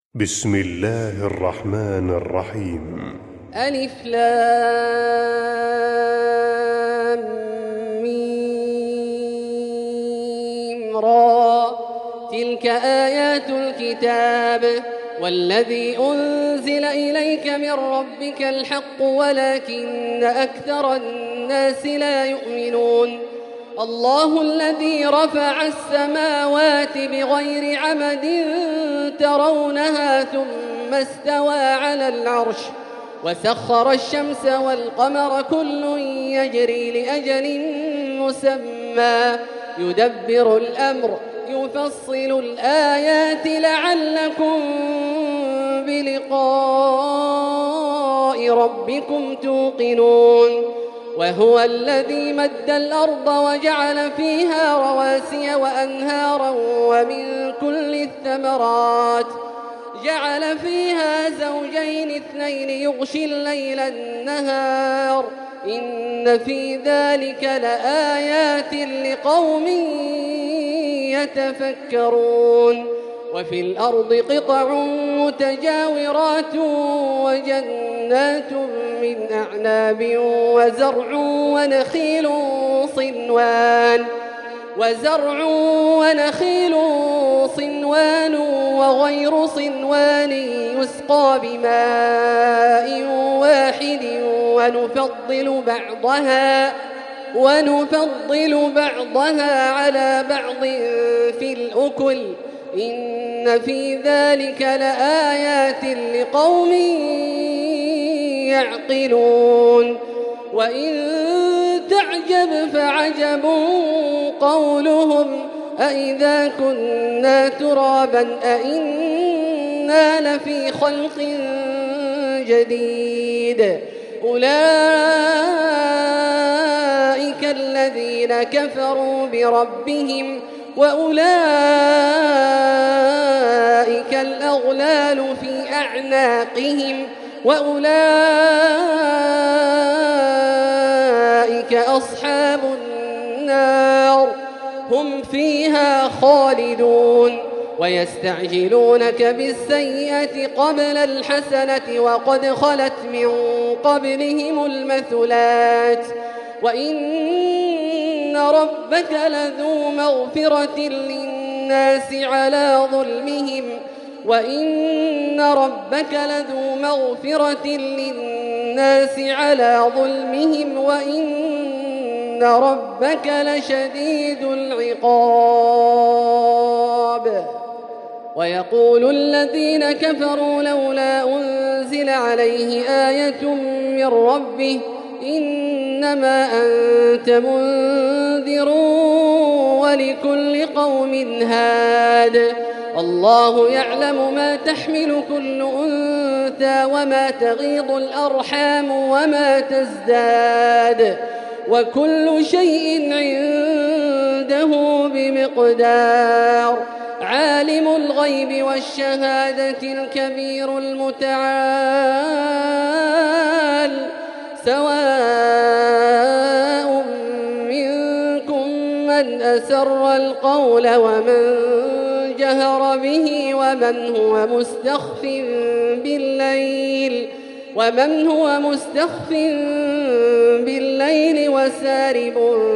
بسم الله الرحمن الرحيم. ألف لام ميم را. تلك آيات الكتاب والذي أنزل إليك من ربك الحق ولكن أكثر الناس لا يؤمنون. الله الذي رفع السماوات بغير عمد ترونها ثم استوى على العرش وسخر الشمس والقمر كل يجري لأجل مسمى يدبر الأمر يفصل الآيات لعلكم بلقاء ربكم توقنون. وهو الذي مد الأرض وجعل فيها رواسي وأنهارا ومن كل الثمرات جعل فيها زوجين اثنين يغشي الليل النهار إن في ذلك لآيات لقوم يتفكرون. وفي الأرض قطع متجاورات وجنات من أعناب وزرع ونخيل صنوان وغير صنوان يسقى بماء واحد ونفضل بعضها على بعض في الأكل إن في ذلك لآيات لقوم يعقلون. وإن تعجب فعجب قولهم أإذا كنا ترابا أإنا لفي خلق جديد أولئك الذين كفروا بربهم وأولئك الأغلال في أعناقهم وأولئك أصحاب النار هم فيها خالدون. ويستعجلونك بالسيئة قبل الحسنة وقد خلت من قبلهم المثلات وإن ربك لذو مغفرة للناس على ظلمهم وإن ربك لشديد العقاب. ويقول الذين كفروا لولا أنزل عليه آية من ربه إنما أنت منذر ولكل قوم هاد. الله يعلم ما تحمل كل أنثى وما تغيض الأرحام وما تزداد وكل شيء عنده بمقدار. عالم الغيب والشهادة الكبير المتعال سواء منكم من أسر القول ومن جهر به ومن هو مستخف بالليل وسارب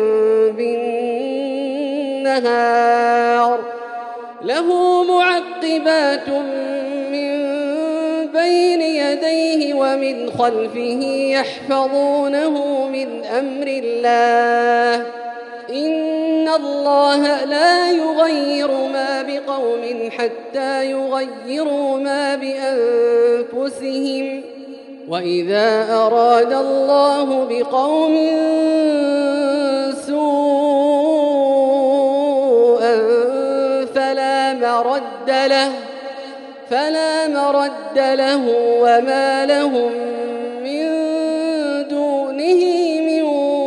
بالنهار له معقبات من بين يديه ومن خلفه يحفظونه من أمر الله إن الله لا يغير ما بقوم حتى يغيروا ما بأنفسهم وإذا أراد الله بقوم سوءا فلا مرد له وما لهم من دونه من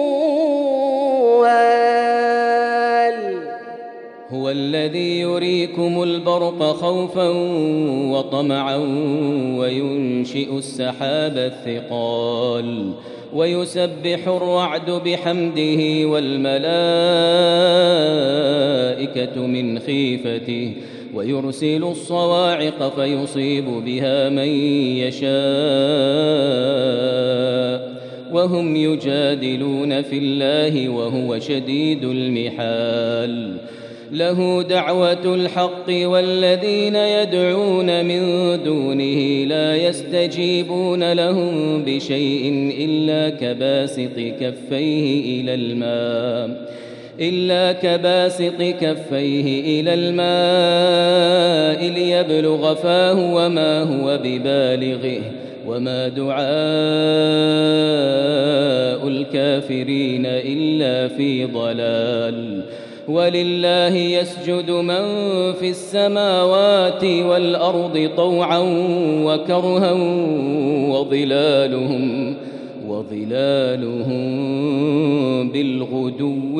وال. هو الذي يريكم البرق خوفا وطمعا وينشئ السحاب الثقال ويسبح الرعد بحمده والملائكة من خيفته ويرسل الصواعق فيصيب بها من يشاء وهم يجادلون في الله وهو شديد المحال له دعوة الحق والذين يدعون من دونه لا يستجيبون لهم بشيء إلا كباسط كفيه إلى الماء ليبلغ فاه وما هو ببالغه وما دعاء الكافرين إلا في ضلال ولله يسجد من في السماوات والأرض طوعا وكرها وظلالهم بالغدو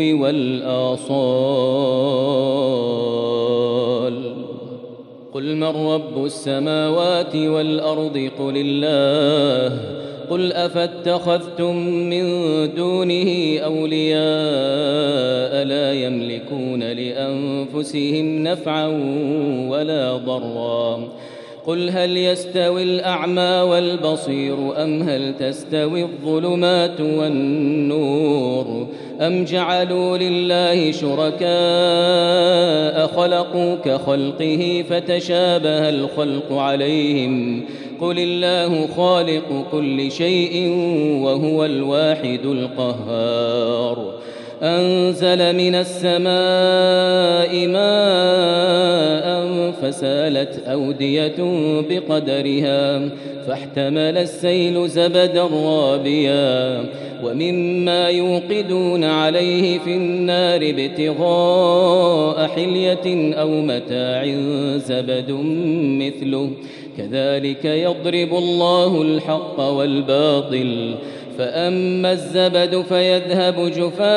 والآصال قل من رب السماوات والأرض قل الله قل أفاتخذتم من دونه أولياء لا يملكون لأنفسهم نفعا ولا ضرا قل هل يستوي الأعمى والبصير أم هل تستوي الظلمات والنور أم جعلوا لله شركاء خلقوا كخلقه فتشابه الخلق عليهم قل الله خالق كل شيء وهو الواحد القهار أنزل من السماء ماء فسالت أودية بقدرها فاحتمل السيل زبدا رابيا ومما يوقدون عليه في النار ابتغاء حلية أو متاع زبد مثله كذلك يضرب الله الحق والباطل فأما الزبد فيذهب جفاء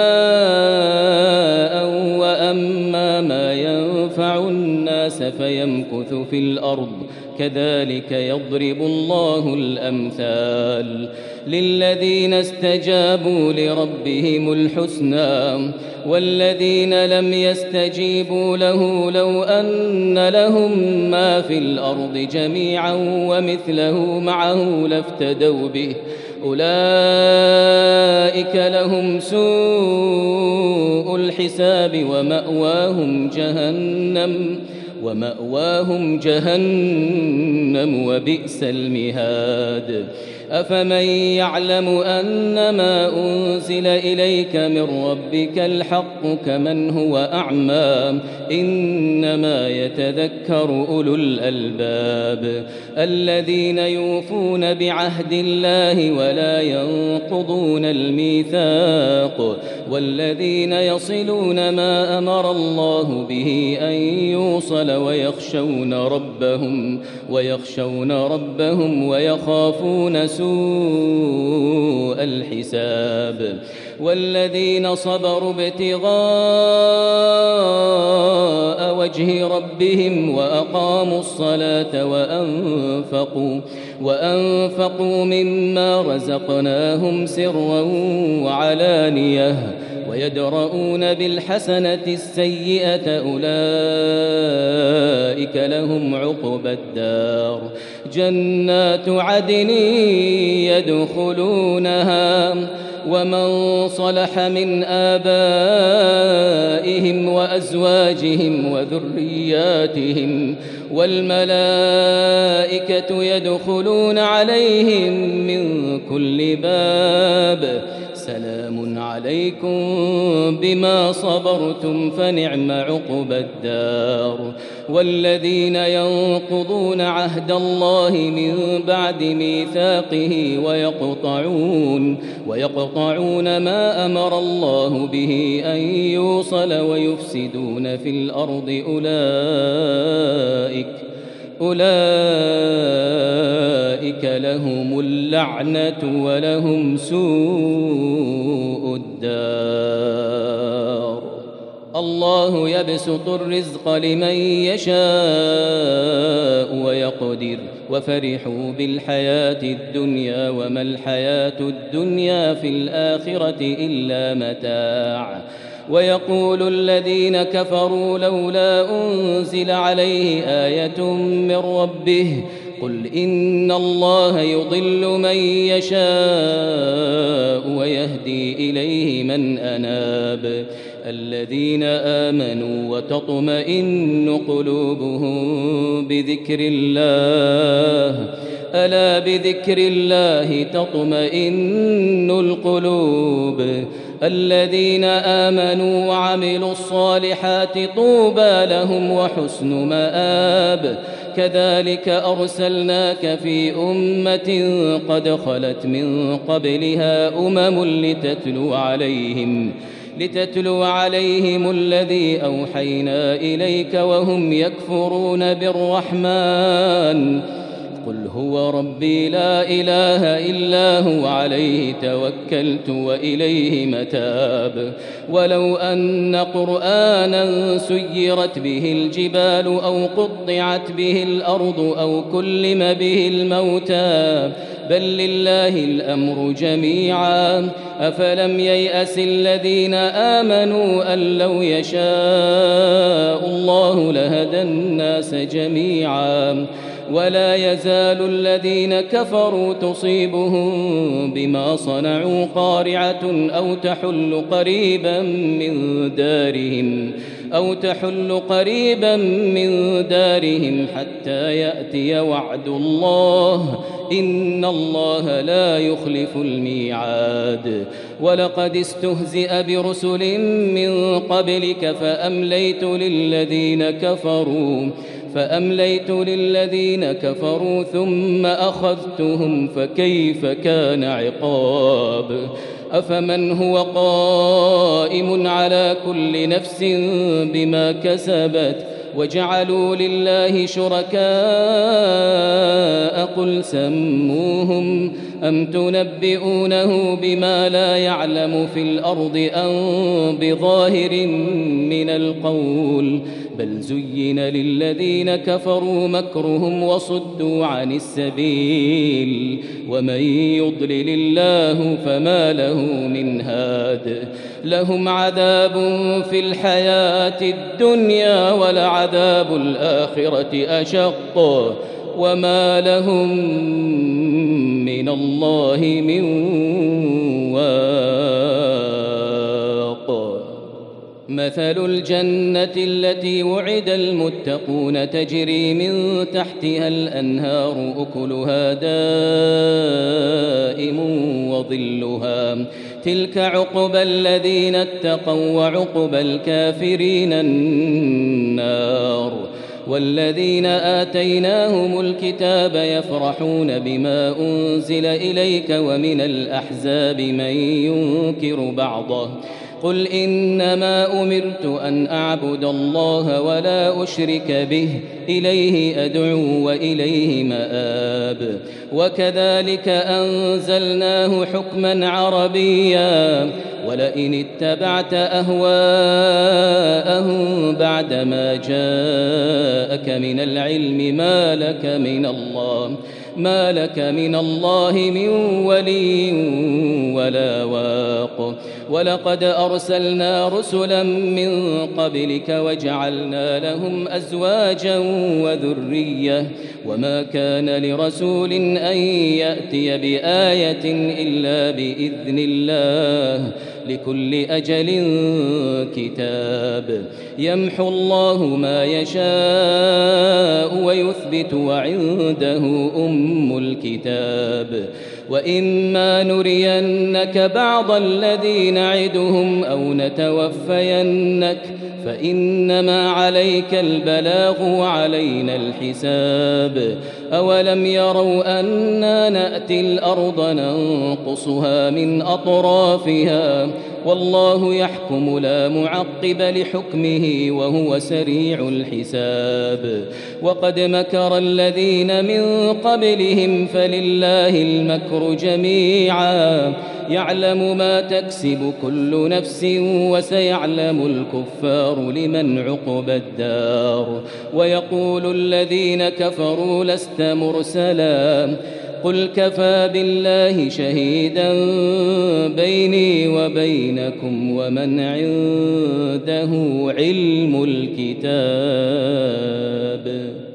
وأما ما ينفع الناس فيمكث في الأرض كذلك يضرب الله الأمثال للذين استجابوا لربهم الحسنى والذين لم يستجيبوا له لو أن لهم ما في الأرض جميعا ومثله معه لافتدوا به أولئك لهم سوء الحساب ومأواهم جهنم وبئس المهاد أفمن يعلم أنما أنزل إليك من ربك الحق كمن هو أعمى إنما يتذكر أولو الألباب الذين يوفون بعهد الله ولا ينقضون الميثاق والذين يصلون ما أمر الله به أن يوصل ويخشون ربهم ويخافون سوء الحساب والذين صبروا ابتغاء وجه ربهم وأقاموا الصلاة وأنفقوا مما رزقناهم سرا وعلانية ويدرؤون بالحسنة السيئة أولئك لهم عقبى الدار جنات عدن يدخلونها ومن صلح من آبائهم وأزواجهم وذرياتهم والملائكة يدخلون عليهم من كل باب سلام عليكم بما صبرتم فنعم عقبى الدار والذين ينقضون عهد الله من بعد ميثاقه ويقطعون ما أمر الله به أن يوصل ويفسدون في الأرض أولئك لهم اللعنة ولهم سوء الدار الله يبسط الرزق لمن يشاء ويقدر وفرحوا بالحياة الدنيا وما الحياة الدنيا في الآخرة إلا متاع ويقول الذين كفروا لولا أنزل عليه آية من ربه قل إن الله يضل من يشاء ويهدي إليه من أناب الذين آمنوا وتطمئن قلوبهم بذكر الله ألا بذكر الله تطمئن القلوب الذين آمنوا وعملوا الصالحات طوبى لهم وحسن مآب كذلك أرسلناك في أمة قد خلت من قبلها لتتلو عليهم الذي أوحينا إليك وهم يكفرون بالرحمن قل هو ربي لا إله إلا هو عليه توكلت وإليه متاب ولو أن قرآنا سيرت به الجبال أو قطعت به الأرض أو كلم به الموتى بل لله الأمر جميعا أفلم ييأس الذين آمنوا أن لو يشاء الله لهدى الناس جميعا ولا يزال الذين كفروا تصيبهم بما صنعوا قارعة أو تحل قريبا من دارهم حتى يأتي وعد الله إن الله لا يخلف الميعاد ولقد استهزئ برسل من قبلك فأمليت للذين كفروا ثم أخذتهم فكيف كان عقاب أفمن هو قائم على كل نفس بما كسبت وجعلوا لله شركاء قل سموهم أم تنبئونه بما لا يعلم في الأرض أم بظاهر من القول بل زين للذين كفروا مكرهم وصدوا عن السبيل ومن يضلل الله فما له من هاد لهم عذاب في الحياة الدنيا ولعذاب الآخرة أشق وما لهم من الله من واق مثل الجنة التي وعد المتقون تجري من تحتها الأنهار أكلها دائم وظلها تلك عقبى الذين اتقوا وعقبى الكافرين النار والذين آتيناهم الكتاب يفرحون بما أنزل إليك ومن الأحزاب من ينكر بعضه قل إنما أمرت أن أعبد الله ولا أشرك به إليه أدعو وإليه مآب وكذلك أنزلناه حكما عربيا ولئن اتبعت أهواءهم بعدما جاءك من العلم ما لك من الله من ولي ولا واق ولقد أرسلنا رسلا من قبلك وجعلنا لهم أزواجا وذرية وما كان لرسول أن يأتي بآية إلا بإذن الله لكل أجل كتاب يمحو الله ما يشاء ويثبت وعنده أم الكتاب وإما نرينك بعض الذي نعدهم أو نتوفينك فإنما عليك البلاغ وعلينا الحساب أولم يروا أنا نأتي الأرض ننقصها من أطرافها والله يحكم لا معقب لحكمه وهو سريع الحساب وقد مكر الذين من قبلهم فلله المكر جميعا يعلم ما تكسب كل نفس وسيعلم الكفار لمن عقبى الدار ويقول الذين كفروا لست مرسلا قل كفى بالله شهيدا بيني وبينكم ومن عنده علم الكتاب.